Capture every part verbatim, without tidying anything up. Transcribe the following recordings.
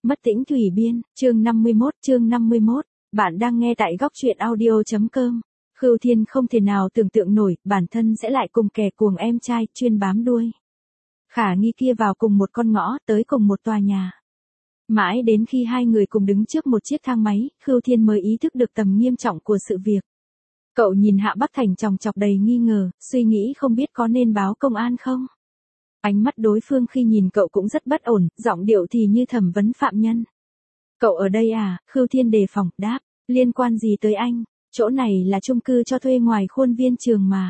Mất tĩnh thủy biên, chương năm mươi mốt, chương năm mươi mốt, bạn đang nghe tại góc truyện audio.com. Khưu Thiên không thể nào tưởng tượng nổi, bản thân sẽ lại cùng kẻ cuồng em trai, chuyên bám đuôi Khả Nghi kia vào cùng một con ngõ, tới cùng một tòa nhà. Mãi đến khi hai người cùng đứng trước một chiếc thang máy, Khưu Thiên mới ý thức được tầm nghiêm trọng của sự việc. Cậu nhìn Hạ Bắc Thành chòng chọc đầy nghi ngờ, suy nghĩ không biết có nên báo công an không. Ánh mắt đối phương khi nhìn cậu cũng rất bất ổn, giọng điệu thì như thẩm vấn phạm nhân. Cậu ở đây à? Khưu Thiên đề phòng, đáp, liên quan gì tới anh, chỗ này là chung cư cho thuê ngoài khuôn viên trường mà.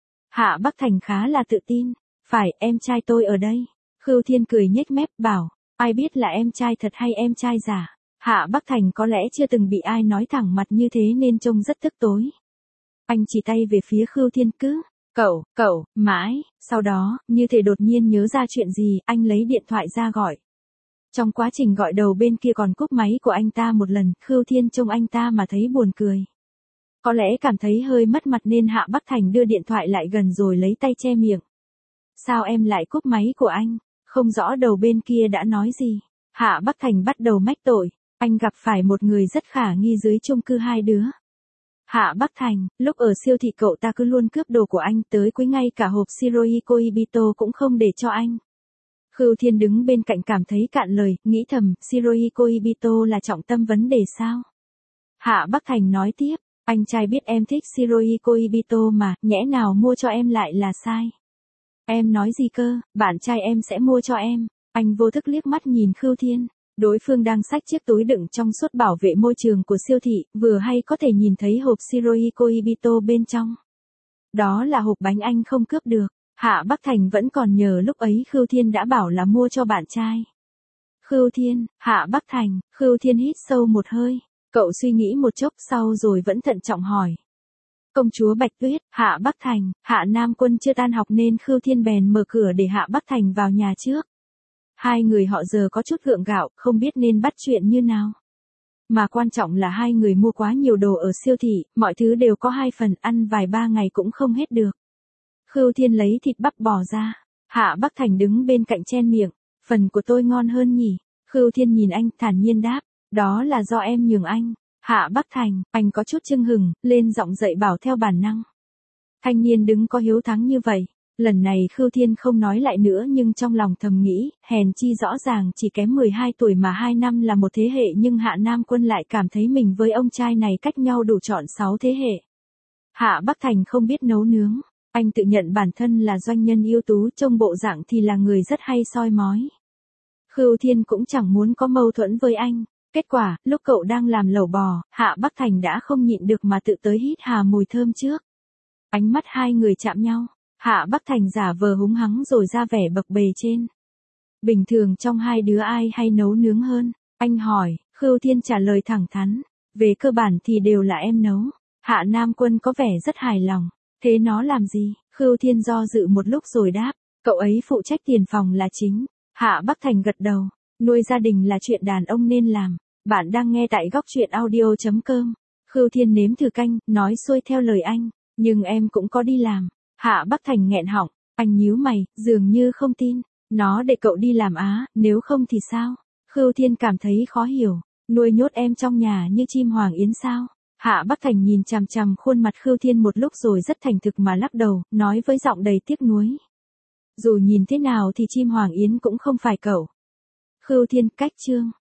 Hạ Bắc Thành khá là tự tin, phải, em trai tôi ở đây. Khưu Thiên cười nhếch mép, bảo, ai biết là em trai thật hay em trai giả. Hạ Bắc Thành có lẽ chưa từng bị ai nói thẳng mặt như thế nên trông rất tức tối. Anh chỉ tay về phía Khưu Thiên, cứ Cậu, cậu, mãi, sau đó, như thể đột nhiên nhớ ra chuyện gì, anh lấy điện thoại ra gọi. Trong quá trình gọi đầu bên kia còn cúp máy của anh ta một lần, Khưu Thiên trông anh ta mà thấy buồn cười. Có lẽ cảm thấy hơi mất mặt nên Hạ Bắc Thành đưa điện thoại lại gần rồi lấy tay che miệng. Sao em lại cúp máy của anh? Không rõ đầu bên kia đã nói gì. Hạ Bắc Thành bắt đầu mách tội, anh gặp phải một người rất khả nghi dưới chung cư hai đứa. Hạ Bắc Thành, lúc ở siêu thị cậu ta cứ luôn cướp đồ của anh, tới cuối ngay cả hộp Shiroi Koibito cũng không để cho anh. Khưu Thiên đứng bên cạnh cảm thấy cạn lời, nghĩ thầm, Shiroi Koibito là trọng tâm vấn đề sao? Hạ Bắc Thành nói tiếp, anh trai biết em thích Shiroi Koibito mà, nhẽ nào mua cho em lại là sai. Em nói gì cơ, bạn trai em sẽ mua cho em. Anh vô thức liếc mắt nhìn Khưu Thiên. Đối phương đang xách chiếc túi đựng trong suốt bảo vệ môi trường của siêu thị, vừa hay có thể nhìn thấy hộp Shiroi Koibito bên trong. Đó là hộp bánh anh không cướp được. Hạ Bắc Thành vẫn còn nhờ lúc ấy Khưu Thiên đã bảo là mua cho bạn trai. Khưu Thiên, Hạ Bắc Thành, Khưu Thiên hít sâu một hơi. Cậu suy nghĩ một chốc sau rồi vẫn thận trọng hỏi. Công chúa Bạch Tuyết, Hạ Bắc Thành, Hạ Nam Quân chưa tan học nên Khưu Thiên bèn mở cửa để Hạ Bắc Thành vào nhà trước. Hai người họ giờ có chút gượng gạo, không biết nên bắt chuyện như nào. Mà quan trọng là hai người mua quá nhiều đồ ở siêu thị, mọi thứ đều có hai phần, ăn vài ba ngày cũng không hết được. Khưu Thiên lấy thịt bắp bò ra. Hạ Bắc Thành đứng bên cạnh chen miệng. Phần của tôi ngon hơn nhỉ? Khưu Thiên nhìn anh, thản nhiên đáp. Đó là do em nhường anh. Hạ Bắc Thành, anh có chút chưng hừng, lên giọng dạy bảo theo bản năng. Thanh niên đứng có hiếu thắng như vậy. Lần này Khưu Thiên không nói lại nữa nhưng trong lòng thầm nghĩ, hèn chi rõ ràng chỉ kém mười hai tuổi mà hai năm là một thế hệ nhưng Hạ Nam Quân lại cảm thấy mình với ông trai này cách nhau đủ trọn sáu thế hệ. Hạ Bắc Thành không biết nấu nướng, anh tự nhận bản thân là doanh nhân ưu tú, trông bộ dạng thì là người rất hay soi mói. Khưu Thiên cũng chẳng muốn có mâu thuẫn với anh, kết quả, lúc cậu đang làm lẩu bò, Hạ Bắc Thành đã không nhịn được mà tự tới hít hà mùi thơm trước. Ánh mắt hai người chạm nhau. Hạ Bắc Thành giả vờ húng hắng rồi ra vẻ bập bề trên. Bình thường trong hai đứa ai hay nấu nướng hơn? Anh hỏi. Khưu Thiên trả lời thẳng thắn. Về cơ bản thì đều là em nấu. Hạ Nam Quân có vẻ rất hài lòng. Thế nó làm gì? Khưu Thiên do dự một lúc rồi đáp. Cậu ấy phụ trách tiền phòng là chính. Hạ Bắc Thành gật đầu. Nuôi gia đình là chuyện đàn ông nên làm. Bạn đang nghe tại góc truyện audio.com. Khưu Thiên nếm thử canh, nói xuôi theo lời anh. Nhưng em cũng có đi làm. Hạ Bắc Thành nghẹn họng, anh nhíu mày, dường như không tin. Nó để cậu đi làm á, nếu không thì sao? Khưu Thiên cảm thấy khó hiểu. Nuôi nhốt em trong nhà như chim hoàng yến sao? Hạ Bắc Thành nhìn chằm chằm khuôn mặt Khưu Thiên một lúc rồi rất thành thực mà lắc đầu, nói với giọng đầy tiếc nuối. Dù nhìn thế nào thì chim hoàng yến cũng không phải cậu. Khưu Thiên, cách chương.